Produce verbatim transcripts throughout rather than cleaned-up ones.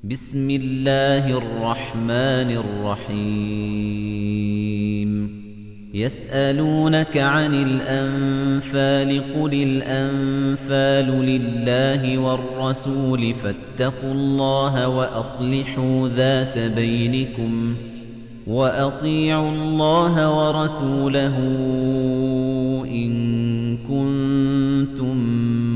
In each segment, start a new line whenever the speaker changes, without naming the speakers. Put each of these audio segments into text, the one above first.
بسم الله الرحمن الرحيم يسألونك عن الأنفال قل الأنفال لله والرسول فاتقوا الله وأصلحوا ذات بينكم وأطيعوا الله ورسوله إن كنتم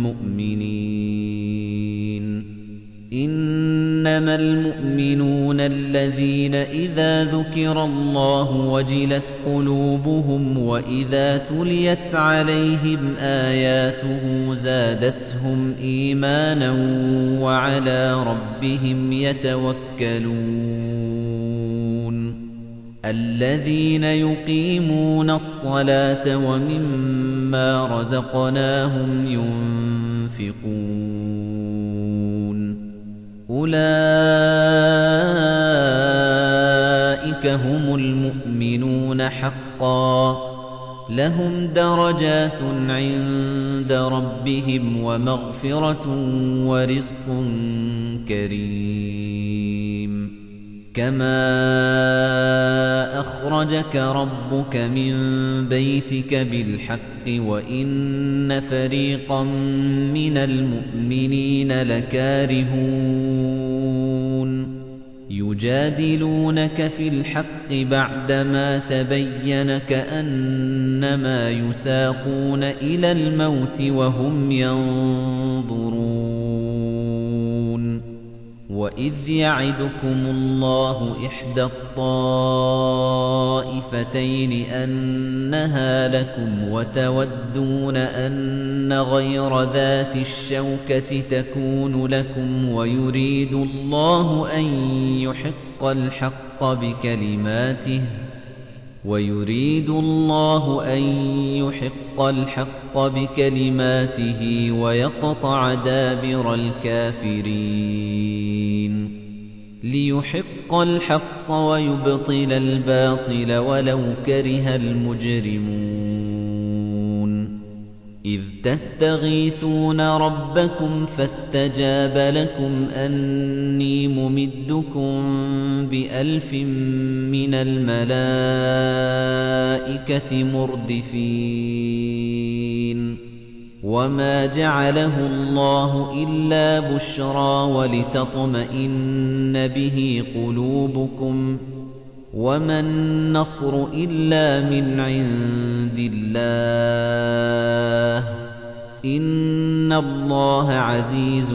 مؤمنين إنما المؤمنون الذين إذا ذكر الله وجلت قلوبهم وإذا تليت عليهم آياته زادتهم إيمانا وعلى ربهم يتوكلون الذين يقيمون الصلاة ومما رزقناهم ينفقون أولئك هم المؤمنون حقا لهم درجات عند ربهم ومغفرة ورزق كريم كما أخرجك ربك من بيتك بالحق وإن فريقا من المؤمنين لكارهون يجادلونك في الحق بعدما تبين كأنما يساقون إلى الموت وهم ينظرون وإذ يعدكم الله إحدى الطائفتين أنها لكم وتودون أن غير ذات الشوكة تكون لكم ويريد الله أن يحق الحق بكلماته ويريد الله أن يحق الحق بكلماته ويقطع دابر الكافرين ليحق الحق ويبطل الباطل ولو كره المجرمون إذ تستغيثون ربكم فاستجاب لكم أني ممدكم بألف من الملائكة مردفين وما جعله الله إلا بشرى ولتطمئن به قلوبكم وما النصر إلا من عند الله إن الله عزيز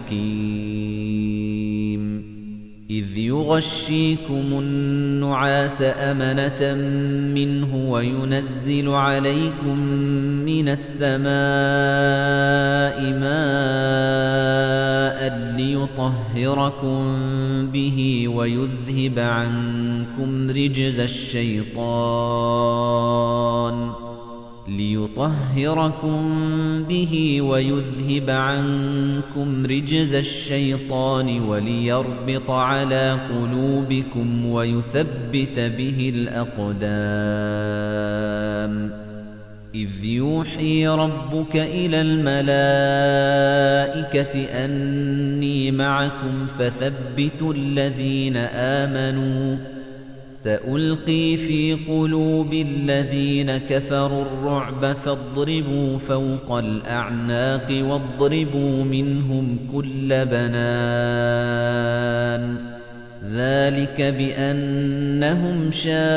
حكيم إذ يغشيكم النعاس أمنة منه وينزل عليكم من السماء ماء ليطهركم به ويذهب عنكم رجز الشيطان ليطهركم به ويذهب عنكم رجز الشيطان وليربط على قلوبكم ويثبت به الأقدام إذ يوحي ربك إلى الملائكة أني معكم فثبتوا الذين آمنوا سألقي في قلوب الذين كفروا الرعب فاضربوا فوق الأعناق واضربوا منهم كل بنان ذلك بأنهم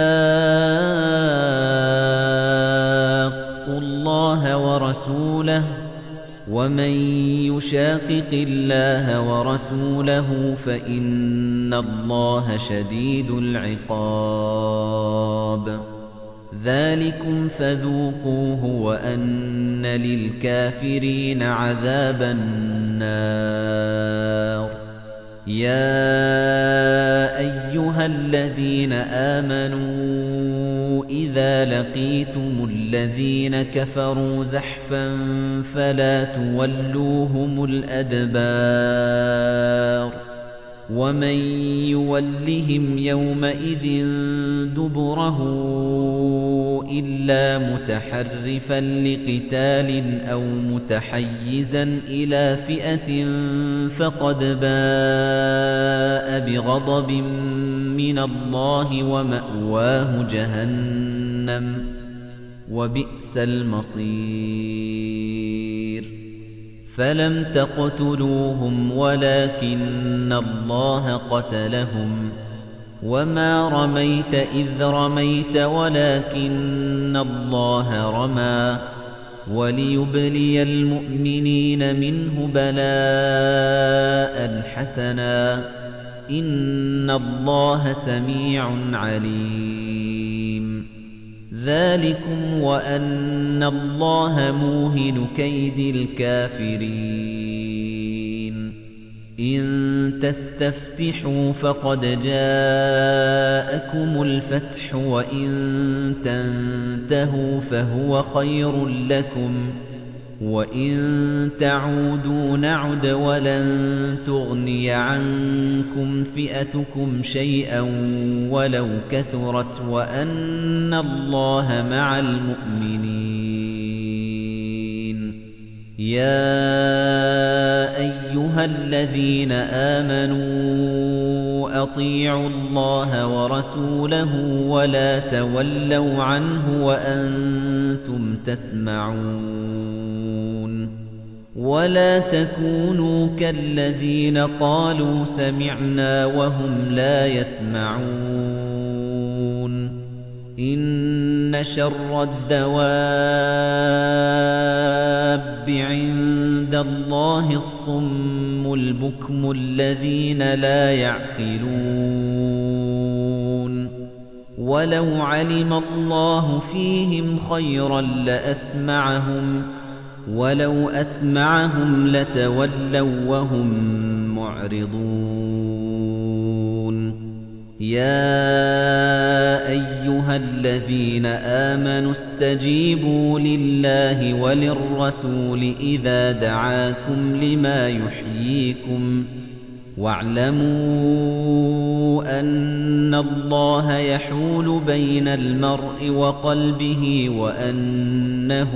شاقوا الله ورسوله ومن يشاقق الله ورسوله فإن الله شديد العقاب ذلكم فذوقوه وأن للكافرين عذاب النار يا أيها الذين آمنوا إذا لقيتم الذين كفروا زحفا فلا تولوهم الأدبار ومن يولهم يومئذ دبره إِلَّا مُتَحَرِّفًا لِقِتَالٍ أَوْ مُتَحَيِّزًا إِلَى فِئَةٍ فَقَدْ بَاءَ بِغَضَبٍ مِّنَ اللَّهِ وَمَأْوَاهُ جَهَنَّمُ وَبِئْسَ الْمَصِيرُ فَلَمْ تَقْتُلُوهُمْ وَلَكِنَّ اللَّهَ قَتَلَهُمْ وَمَا رَمَيْتَ إِذْ رَمَيْتَ وَلَكِنَّ اللَّهَ رَمَى وَلِيُبْلِيَ الْمُؤْمِنِينَ مِنْهُ بَلَاءً حَسَنًا إِنَّ اللَّهَ سَمِيعٌ عَلِيمٌ ذَلِكُمْ وَأَنَّ اللَّهَ مُوهِنُ كَيْدِ الْكَافِرِينَ إِن تَسْتَفْتِحُوا فَقَدْ جَاءَكُمُ الْفَتْحُ وَإِن تَنْتَهُوا فَهُوَ خَيْرٌ لَكُمْ وَإِن تَعُودُوا نَعُدْ وَلَن تُغْنِيَ عَنكُمْ فِئَتُكُمْ شَيْئًا وَلَوْ كَثُرَتْ وَأَنَّ اللَّهَ مَعَ الْمُؤْمِنِينَ يَا أَيُّهَا الَّذِينَ آمَنُوا أَطِيعُوا اللَّهَ وَرَسُولَهُ وَلَا تَوَلَّوْا عَنْهُ وَأَنْتُمْ تَسْمَعُونَ وَلَا تَكُونُوا كَالَّذِينَ قَالُوا سَمِعْنَا وَهُمْ لَا يَسْمَعُونَ إِنَّ شَرَّ الدَّوَابِّ عِندَ اللَّهِ الصُّمُّ الْبُكْمُ الَّذِينَ لَا يَعْقِلُونَ وَلَوْ عَلِمَ اللَّهُ فِيهِمْ خَيْرًا لَّأَسْمَعَهُمْ وَلَوْ أَسْمَعَهُمْ لَتَوَلَّوْا وَهُمْ مُعْرِضُونَ يَا أَيُّهَا الَّذِينَ آمَنُوا اسْتَجِيبُوا لِلَّهِ وَلِلرَّسُولِ إِذَا دَعَاكُمْ لِمَا يُحْيِيكُمْ وَاعْلَمُوا أَنَّ اللَّهَ يَحُولُ بَيْنَ الْمَرْءِ وَقَلْبِهِ وَأَنَّهُ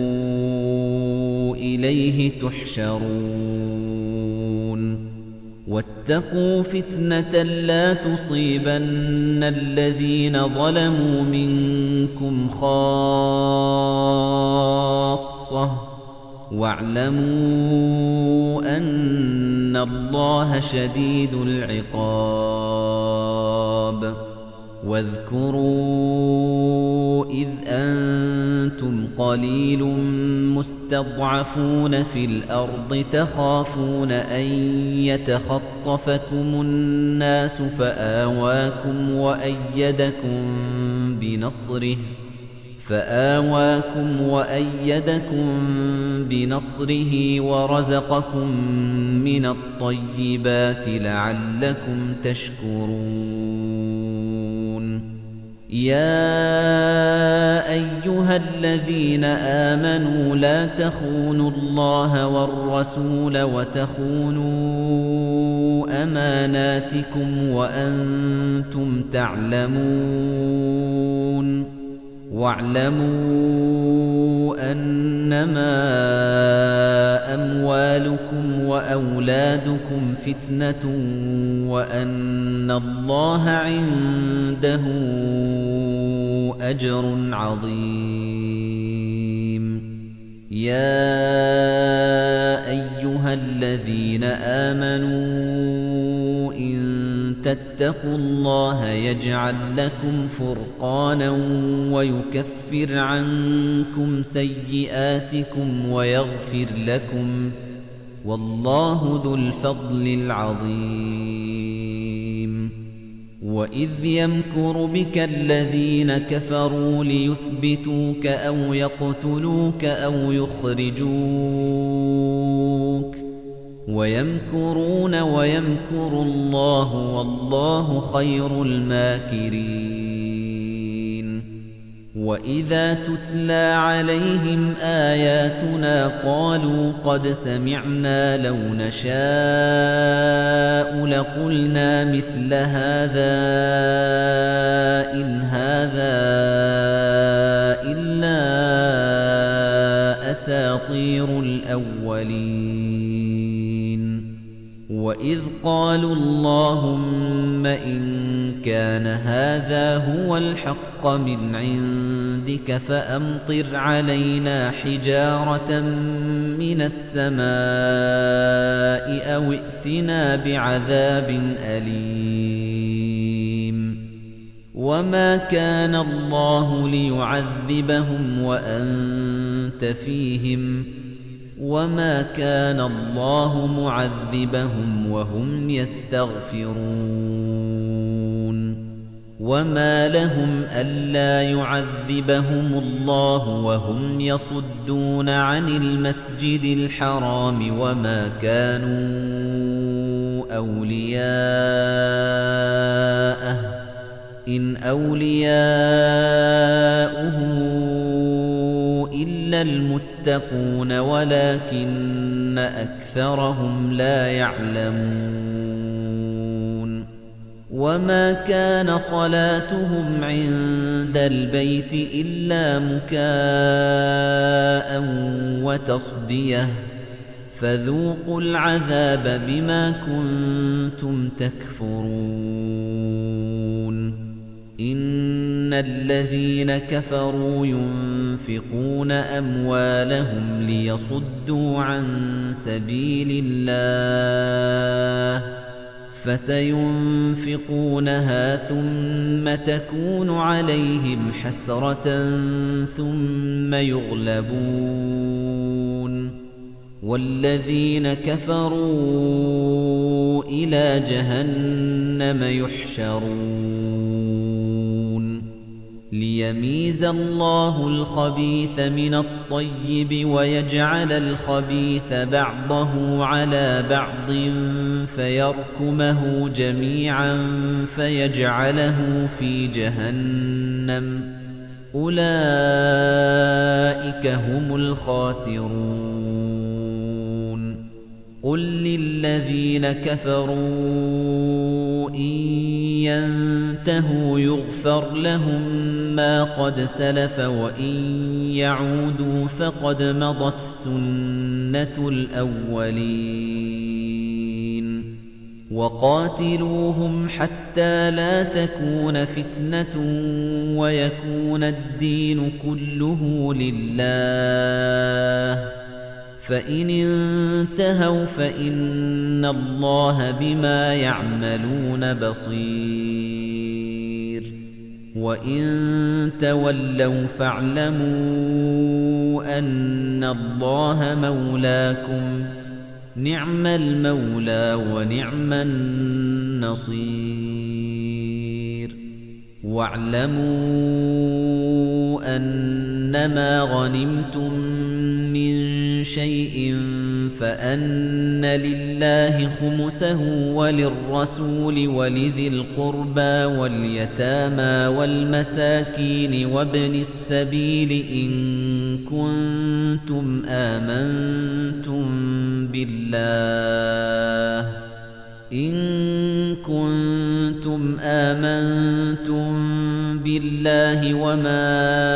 إِلَيْهِ تُحْشَرُونَ وَاتَّقُوا فِتْنَةً لَّا تُصِيبَنَّ الَّذِينَ ظَلَمُوا مِنكُمْ خَاصَّةً وَاعْلَمُوا أَنَّ اللَّهَ شَدِيدُ الْعِقَابِ وَاذْكُرُوا إِذْ أَنتُمْ قَلِيلٌ مُسْتَضْعَفُونَ فِي الْأَرْضِ تَخَافُونَ أَن يَتَخَطَّفَكُمُ النَّاسُ فَآوَاكُمْ وَأَيَّدَكُم بِنَصْرِهِ فَآوَاكُمْ وَأَيَّدَكُم بِنَصْرِهِ وَرَزَقَكُم مِّنَ الطَّيِّبَاتِ لَعَلَّكُمْ تَشْكُرُونَ يَا أَيُّهَا الَّذِينَ آمَنُوا لَا تَخُونُوا اللَّهَ وَالرَّسُولَ وَتَخُونُوا أَمَانَاتِكُمْ وَأَنتُمْ تَعْلَمُونَ وَاعْلَمُوا أَنَّمَا أَمْوَالُكُمْ وَأَوْلَادُكُمْ فِتْنَةٌ وَأَنَّ اللَّهَ عِندَهُ أَجْرٌ عَظِيمٌ يَا أَيُّهَا الَّذِينَ آمَنُوا إِن تَتَّقُوا اللَّهَ يَجْعَل لَّكُمْ فُرْقَانًا وَيُكَفِّرْ عَنكُمْ سَيِّئَاتِكُمْ وَيَغْفِرْ لَكُمْ وَاللَّهُ ذُو الْفَضْلِ الْعَظِيمِ وَإِذْ يَمْكُرُ بِكَ الَّذِينَ كَفَرُوا لِيُثْبِتُوكَ أَوْ يَقْتُلُوكَ أَوْ يُخْرِجُوكَ وَيَمْكُرُونَ وَيَمْكُرُ اللَّهُ وَاللَّهُ خَيْرُ الْمَاكِرِينَ وَإِذَا تُتْلَى عَلَيْهِمْ آيَاتُنَا قَالُوا قَدْ سَمِعْنَا لَوْ نَشَاءُ لَقُلْنَا مِثْلَ هَذَا إِنْ هَذَا أَسَاطِيرُ الْأَوَّلِينَ وَإِذْ قَالُوا اللَّهُمَّ إِن كَانَ هَذَا هُوَ الْحَقَّ مِنْ عِندِكَ فَأَمْطِرْ عَلَيْنَا حِجَارَةً مِنَ السَّمَاءِ أَوْ ائْتِنَا بِعَذَابٍ أَلِيمٍ وَمَا كَانَ اللَّهُ لِيُعَذِّبَهُمْ وَأَنْتَ فِيهِمْ وَمَا كَانَ اللَّهُ مُعَذِّبَهُمْ وَهُمْ يَسْتَغْفِرُونَ وَمَا لَهُمْ أَلَّا يُعَذِّبَهُمُ اللَّهُ وَهُمْ يَصُدُّونَ عَنِ الْمَسْجِدِ الْحَرَامِ وَمَا كَانُوا أَوْلِيَاءَهُ إِنْ أَوْلِيَاؤُهُ إِلَّا الْمُتَّقُونَ وَلَكِنَّ أَكْثَرَهُمْ لَا يَعْلَمُونَ وَمَا كَانَ صَلَاتُهُمْ عِندَ الْبَيْتِ إِلَّا مُكَاءً وَتَصْدِيَةً فَذُوقُوا الْعَذَابَ بِمَا كُنتُمْ تَكْفُرُونَ إِنَّ الَّذِينَ كَفَرُوا يُنفِقُونَ أَمْوَالَهُمْ لِيَصُدُّوا عَن سَبِيلِ اللَّهِ فَسَيُنفِقُونَهَا ثُمَّ تَكُونُ عَلَيْهِمْ حَسْرَةً ثُمَّ يُغْلَبُونَ وَالَّذِينَ كَفَرُوا إِلَى جَهَنَّمَ يُحْشَرُونَ لِيَمِيزَ اللَّهُ الْخَبِيثَ مِنَ الطَّيِّبِ وَيَجْعَلَ الْخَبِيثَ بَعْضَهُ عَلَى بَعْضٍ فَيَرْكُمَهُ جَمِيعًا فَيَجْعَلَهُ فِي جَهَنَّمَ أُولَئِكَ هُمُ الْخَاسِرُونَ قُل لِّلَّذِينَ كَفَرُوا إِن يَنتَهُوا يُغْفَرْ لَهُم مَّا قَدْ سَلَفَ وَإِن يَعُودُوا فَقَدْ مَضَتْ سُنَّةُ الْأَوَّلِينَ وَقَاتِلُوهُمْ حَتَّى لَا تَكُونَ فِتْنَةٌ وَيَكُونَ الدِّينُ كُلُّهُ لِلَّهِ فَإِنِ انتهوا فَإِنَّ اللَّهَ بِمَا يَعْمَلُونَ بَصِيرٌ وَإِن تَوَلَّوْا فَاعْلَمُوا أَنَّ اللَّهَ مَوْلَاكُمْ نِعْمَ الْمَوْلَى وَنِعْمَ النَّصِيرُ وَاعْلَمُوا أَنَّمَا غَنِمْتُم مِّن شَيْءٍ فَأَنَّ لِلَّهِ خُمُسَهُ وَلِلرَّسُولِ وَلِذِي الْقُرْبَى وَالْيَتَامَى وَالْمَسَاكِينِ وَابْنِ السَّبِيلِ إِن كُنتُمْ آمَنتُم بِاللَّهِ إِن كُنتُمْ آمَنتُم بِاللَّهِ وَمَا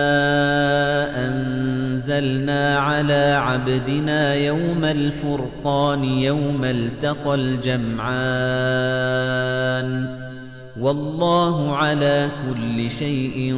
أَنزَلْنَا عَلَى عَبْدِنَا يَوْمَ الْفُرْقَانِ يَوْمَ الْتَقَى الْجَمْعَانِ وَاللَّهُ عَلَى كُلِّ شَيْءٍ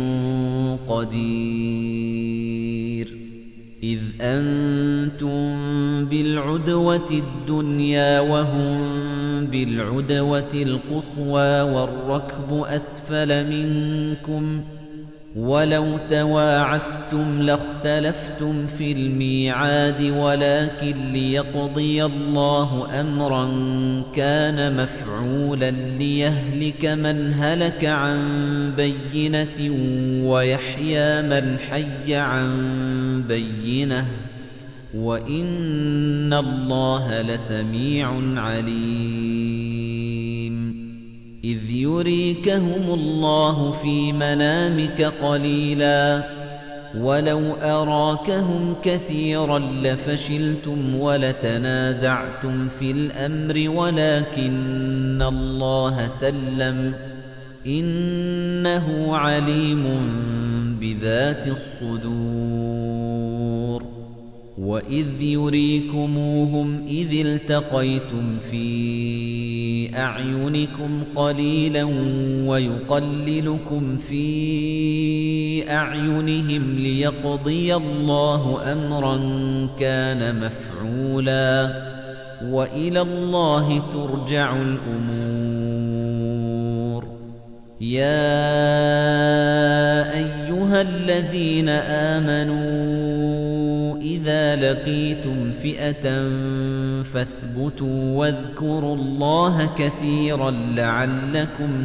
قَدِيرٌ إِذْ أَنتُم بِالْعُدْوَةِ الدُّنْيَا وَهُمْ بِالْعُدْوَةِ الْقُصْوَى وَالرَّكْبُ أَسْفَلَ مِنكُمْ وَلَوْ تَوَاعَدتُّمْ لَاخْتَلَفْتُمْ فِي الْمِيعَادِ وَلَكِنْ لِيَقْضِيَ اللَّهُ أَمْرًا كَانَ مَفْعُولًا لِيَهْلِكَ مَنْ هَلَكَ عَن بَيِّنَةٍ وَيَحْيَىٰ مَنْ حَيَّ عَن بَيِّنَةٍ وَإِنَّ اللَّهَ لَسَمِيعٌ عَلِيمٌ إِذْ يُرِيكَهُمُ اللَّهُ فِي مَنَامِكَ قَلِيلًا وَلَوْ أَرَاكَهُمْ كَثِيرًا لَّفَشِلْتُمْ وَلَتَنَازَعْتُمْ فِي الْأَمْرِ وَلَكِنَّ اللَّهَ سَلَّمَ إِنَّهُ عَلِيمٌ بِذَاتِ الصُّدُورِ وَإِذْ يُرِيكُمُوهُمْ إِذِ الْتَقَيْتُمْ فِي أَعْيُنِكُمْ قَلِيلًا وَيُقَلِّلُكُمْ فِي أَعْيُنِهِمْ لِيَقْضِيَ اللَّهُ أَمْرًا كَانَ مَفْعُولًا وَإِلَى اللَّهِ تُرْجَعُ الْأُمُورُ يَا أَيُّهَا الَّذِينَ آمَنُوا إِذَا لَقِيتُمْ فِئَةً فَاثْبُتُوا وَاذْكُرُوا اللَّهَ كَثِيرًا لَّعَلَّكُمْ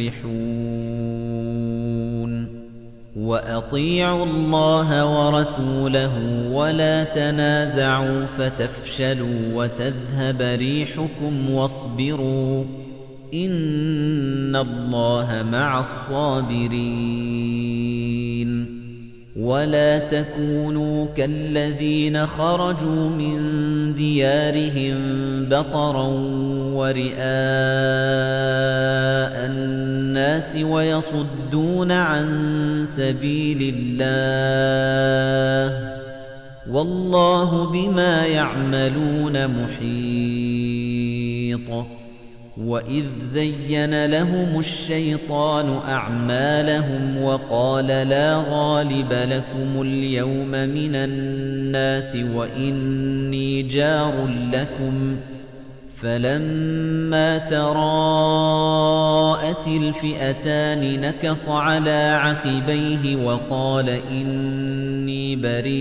تُفْلِحُونَ وَأَطِيعُوا اللَّهَ وَرَسُولَهُ وَلَا تَنَازَعُوا فَتَفْشَلُوا وَتَذْهَبَ رِيحُكُمْ وَاصْبِرُوا إِنَّ اللَّهَ مَعَ الصَّابِرِينَ وَلَا تَكُونُوا كَالَّذِينَ خَرَجُوا مِن دِيَارِهِم بَطَرًا وَرِئَاءَ النَّاسِ وَيَصُدُّونَ عَن سَبِيلِ اللَّهِ وَاللَّهُ بِمَا يَعْمَلُونَ مُحِيطٌ وَإِذْ زَيَّنَ لَهُمُ الشَّيْطَانُ أَعْمَالَهُمْ وَقَالَ لَا غَالِبَ لَكُمُ الْيَوْمَ مِنَ النَّاسِ وَإِنِّي جَارٌ لَكُمْ فَلَمَّا تَرَاءَتِ الْفِئَتَانِ نَكَصَ عَلَى عَقِبَيْهِ وَقَالَ إِنِّي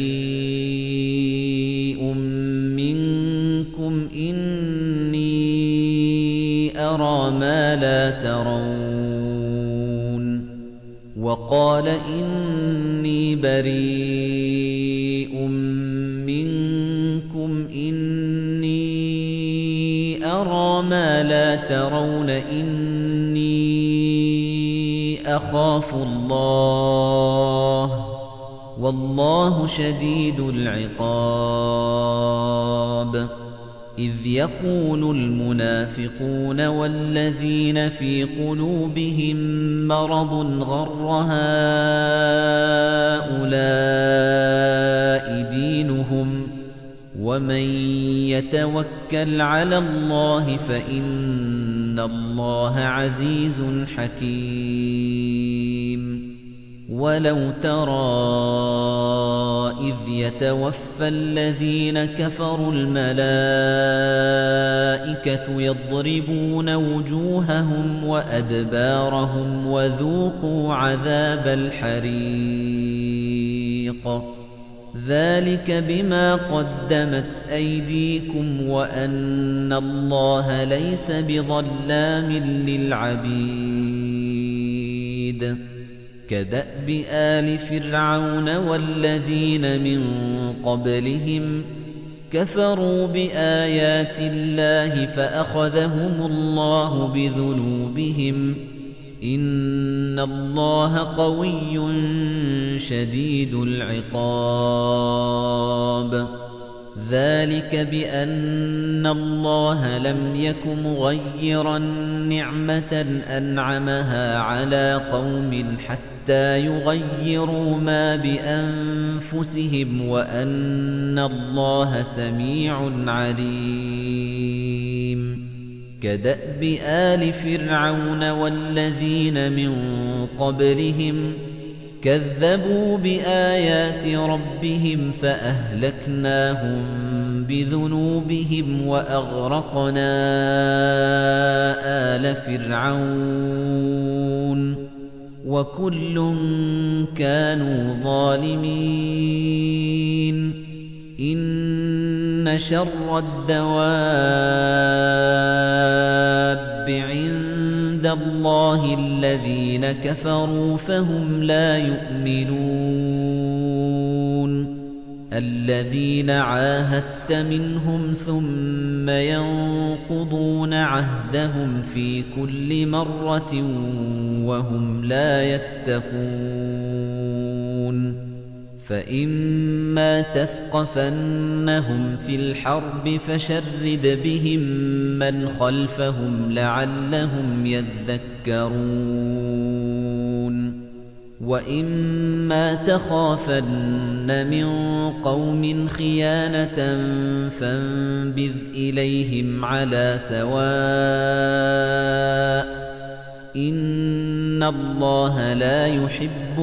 بَرِيءٌ مِنكُمْ إِنِّي أَرَى مَا لَا تَرَوْنَ وَقَالَ إِنِّي بَرِيءٌ مِنكُمْ إِنِّي أَرَى مَا لَا تَرَوْنَ إِنِّي أَخَافُ اللَّهَ وَاللَّهُ شَدِيدُ الْعِقَابِ إِذْ يَقُولُ الْمُنَافِقُونَ وَالَّذِينَ فِي قُلُوبِهِم مَّرَضٌ غَرَّ هَٰؤُلَاءِ دِينُهُمْ وَمَن يَتَوَكَّلْ عَلَى اللَّهِ فَإِنَّ اللَّهَ عَزِيزٌ حَكِيمٌ وَلَوْ تَرَىٰ إِذْ يَتَوَفَّى الَّذِينَ كَفَرُوا الْمَلَائِكَةُ يَضْرِبُونَ وُجُوهَهُمْ وَأَدْبَارَهُمْ وَذُوقُوا عَذَابَ الْحَرِيقِ ذَلِكَ بِمَا قَدَّمَتْ أَيْدِيكُمْ وَأَنَّ اللَّهَ لَيْسَ بِظَلَّامٍ لِّلْعَبِيدِ كَدَأْبِ آلِ فِرْعَوْنَ وَالَّذِينَ مِن قَبْلِهِمْ كَفَرُوا بِآيَاتِ اللَّهِ فَأَخَذَهُمُ اللَّهُ بِذُنُوبِهِمْ إِنَّ اللَّهَ قَوِيٌّ شَدِيدُ الْعِقَابِ ذَلِكَ بِأَنَّ اللَّهَ لَمْ يَكُ مُغَيِّرًا نِّعْمَةً أَنْعَمَهَا عَلَى قَوْمٍ حَتَّى يُغَيِّرُوا مَا بِأَنفُسِهِمْ وَأَنَّ اللَّهَ سَمِيعٌ عَلِيمٌ كَدَأْبِ آلِ فِرْعَوْنَ وَالَّذِينَ مِن قَبْلِهِمْ كَذَّبُوا بِآيَاتِ رَبِّهِمْ فَأَهْلَكْنَاهُم بِذُنُوبِهِمْ وَأَغْرَقْنَا آلَ فِرْعَوْنَ وَكُلٌّ كَانُوا ظَالِمِينَ إِنَّ شَرَّ الدَّوَابِّ عِندَ اللَّهِ الَّذِينَ كَفَرُوا فَهُمْ لَا يُؤْمِنُونَ الَّذِينَ عَاهَدتَّ مِنْهُمْ ثُمَّ يَنقُضُونَ عَهْدَهُمْ فِي كُلِّ مَرَّةٍ وَهُمْ لَا يَتَّقُونَ فَإِمَّا تَثْقَفَنَّهُمْ فِي الْحَرْبِ فَشَرِّدْ بِهِمْ مَنْ خَلْفَهُمْ لَعَلَّهُمْ يَذَّكَّرُونَ وَإِمَّا تَخَافَنَّ مِن قَوْمٍ خِيَانَةً فَانبِذْ إِلَيْهِمْ عَلَى سَوَاءٍ إِنَّ اللَّهَ لَا يُحِبُّ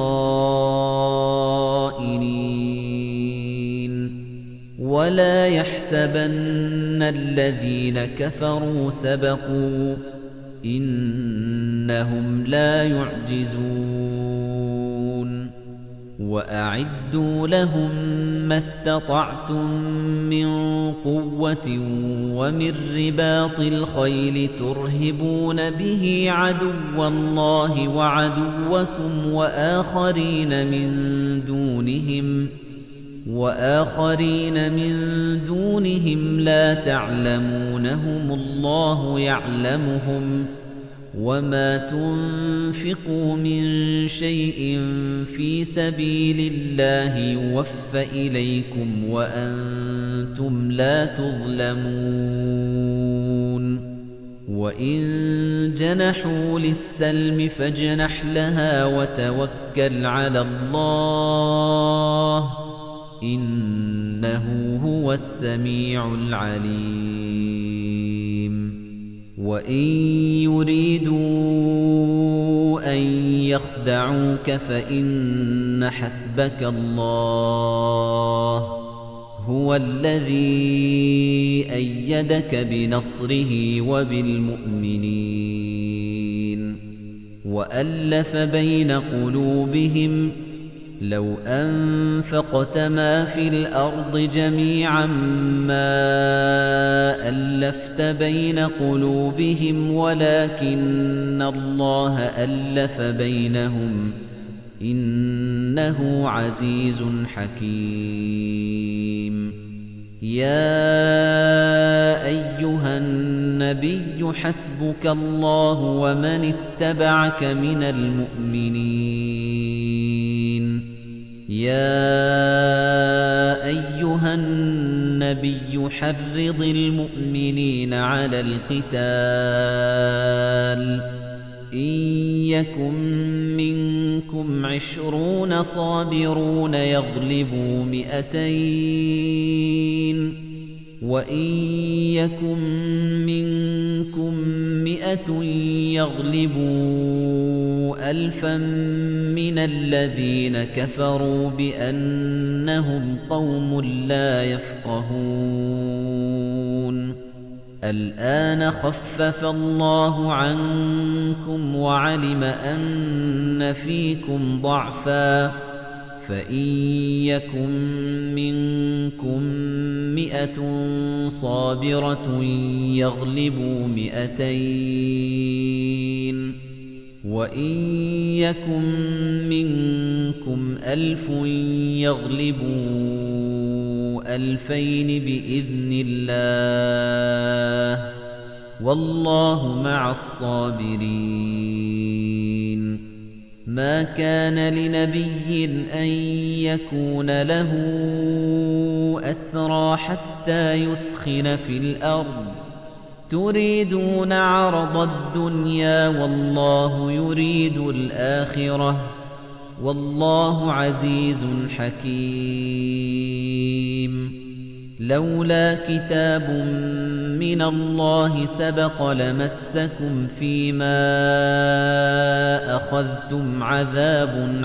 الْخَائِنِينَ وَلَا يَحْسَبَنَّ الَّذِينَ كَفَرُوا سَبَقُوا إِنَّهُمْ لَا يُعْجِزُونَ وَأَعِدُّوا لَهُم مَّا اسْتَطَعْتُم مِّن قُوَّةٍ وَمِن رِّبَاطِ الْخَيْلِ تُرْهِبُونَ بِهِ عَدُوَّ اللَّهِ وَعَدُوَّكُمْ وَآخَرِينَ مِن دُونِهِمْ وَآخَرِينَ مِن دُونِهِمْ لَا تَعْلَمُونَهُمُ اللَّهُ يَعْلَمُهُمْ وَمَا تُنفِقُوا مِن شَيْءٍ فِي سَبِيلِ اللَّهِ يُوَفَّ إِلَيْكُمْ وَأَنتُمْ لَا تُظْلَمُونَ وَإِن جَنَحُوا لِلسَّلْمِ فَاجْنَحْ لَهَا وَتَوَكَّلْ عَلَى اللَّهِ إِنَّهُ هُوَ السَّمِيعُ الْعَلِيمُ وَإِن يُرِيدُوا أَن يَخْدَعُوكَ فَإِنَّ حَسْبَكَ اللَّهُ هُوَ الَّذِي أَيَّدَكَ بِنَصْرِهِ وَبِالْمُؤْمِنِينَ وَأَلَّفَ بَيْنَ قُلُوبِهِمْ لَوْ أَنفَقْتَ مَا فِي الْأَرْضِ جَمِيعًا مَّا أَلَّفْتَ بَيْنَ قُلُوبِهِمْ وَلَكِنَّ اللَّهَ أَلَّفَ بَيْنَهُمْ إِنَّهُ عَزِيزٌ حَكِيمٌ يَا أَيُّهَا النَّبِيُّ حَسْبُكَ اللَّهُ وَمَنِ اتَّبَعَكَ مِنَ الْمُؤْمِنِينَ يَا أَيُّهَا النَّبِيُّ حَرِّضِ الْمُؤْمِنِينَ عَلَى الْقِتَالِ إِن يَكُن مِّنكُمْ عِشْرُونَ صَابِرُونَ يَغْلِبُوا مِائَتَيْنِ وَإِن يَكُن مِّنكُم مِّائَةٌ يَغْلِبُوا أَلْفًا مِّنَ الَّذِينَ كَفَرُوا بِأَنَّهُمْ قَوْمٌ لَّا يَفْقَهُونَ الْآنَ خَفَّفَ اللَّهُ عَنكُمْ وَعَلِمَ أَنَّ فِيكُمْ ضَعْفًا فَإِن يَكُن مِّنكُم مِّائَةٌ صَابِرَةٌ يَغْلِبُوا مِائَتَيْنِ وَإِن يَكُن مِّنكُمْ أَلْفٌ يَغْلِبُوا أَلْفَيْنِ بِإِذْنِ اللَّهِ وَاللَّهُ مَعَ الصَّابِرِينَ مَا كَانَ لِنَبِيٍّ أَن يَكُونَ لَهُ أَسْرَىٰ حَتَّىٰ يُثْخِنَ فِي الْأَرْضِ تُرِيدُونَ عَرَضَ الدُّنْيَا وَاللَّهُ يُرِيدُ الْآخِرَةَ وَاللَّهُ عَزِيزٌ حَكِيمٌ لَوْلَا كِتَابٌ مِّنَ اللَّهِ سَبَقَ لَمَسَّكُمْ فِيمَا أَخَذْتُمْ عَذَابٌ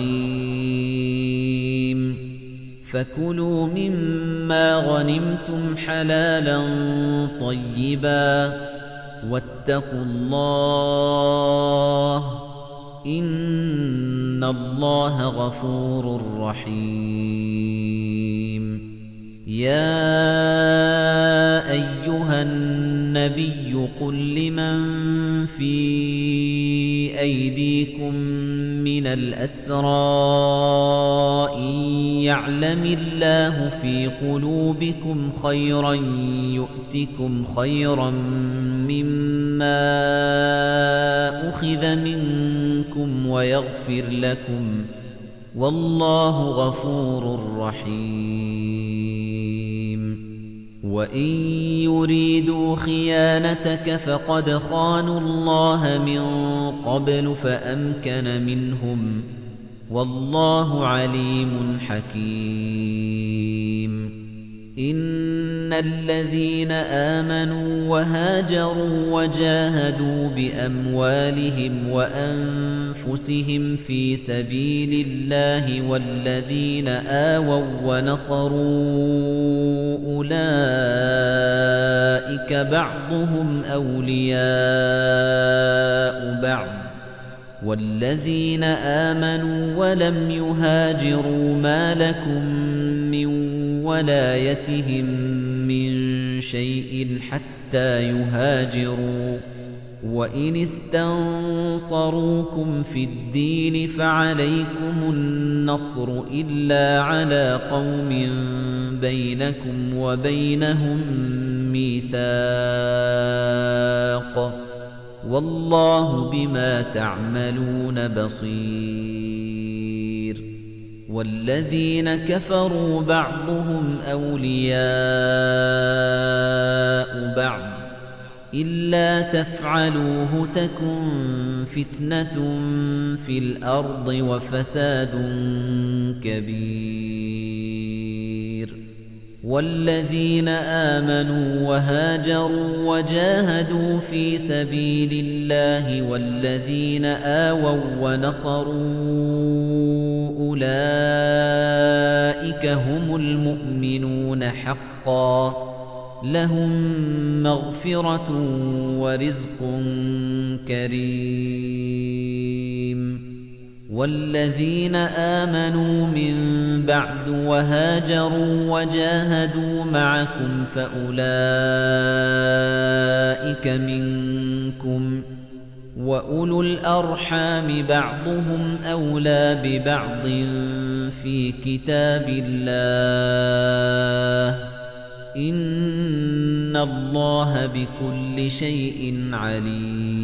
عَظِيمٌ فَكُلُوا مِمَّا غَنِمْتُمْ حَلَالًا طَيِّبًا وَاتَّقُوا اللَّهَ إِنَّ اللَّهَ غَفُورٌ رَّحِيمٌ يَا أَيُّهَا النَّبِيُّ قُل لِّمَن فِي أَيْدِيكُم مِّنَ الْأَسْرَىٰ إِن يَعْلَمِ اللَّهُ فِي قُلُوبِكُمْ خَيْرًا يُؤْتِكُمْ خَيْرًا مِّمَّا أُخِذَ مِنكُمْ وَيَغْفِرْ لَكُمْ وَاللَّهُ غَفُورٌ رَّحِيمٌ وَإِن يُرِيدُوا خِيَانَتَكَ فَقَدْ خَانُوا اللَّهَ مِن قَبْلُ فَأَمْكَنَ مِنْهُمْ وَاللَّهُ عَلِيمٌ حَكِيمٌ إِنَّ الَّذِينَ آمَنُوا وَهَاجَرُوا وَجَاهَدُوا بِأَمْوَالِهِمْ وَأَنفُسِهِمْ فِي سَبِيلِ اللَّهِ وَالَّذِينَ آوَوا وَّنَصَرُوا أُولَئِكَ بَعْضُهُمْ أَوْلِيَاءُ بَعْضٍ وَالَّذِينَ آمَنُوا وَلَمْ يُهَاجِرُوا مَا لَكُمْ مِنْ ولايتهم من شيء حتى يهاجروا وإن استنصروكم في الدين فعليكم النصر إلا على قوم بينكم وبينهم ميثاق والله بما تعملون بصير وَالَّذِينَ كَفَرُوا بَعْضُهُمْ أَوْلِيَاءُ بَعْضٍ إِلَّا تَفْعَلُوهُ تَكُنْ فِتْنَةٌ فِي الْأَرْضِ وَفَسَادٌ كَبِيرٌ وَالَّذِينَ آمَنُوا وَهَاجَرُوا وَجَاهَدُوا فِي سَبِيلِ اللَّهِ وَالَّذِينَ آوَوا وَّنَصَرُوا أُولَئِكَ هُمُ الْمُؤْمِنُونَ حَقًّا لَهُم مَّغْفِرَةٌ وَرِزْقٌ كَرِيمٌ وَالَّذِينَ آمَنُوا مِن بَعْدُ وَهَاجَرُوا وَجَاهَدُوا مَعَكُمْ فَأُولَئِكَ مِنكُمْ وَأُولُو الْأَرْحَامِ بَعْضُهُمْ أَوْلَى بِبَعْضٍ فِي كِتَابِ اللَّهِ إِنَّ اللَّهَ بِكُلِّ شَيْءٍ عَلِيمٌ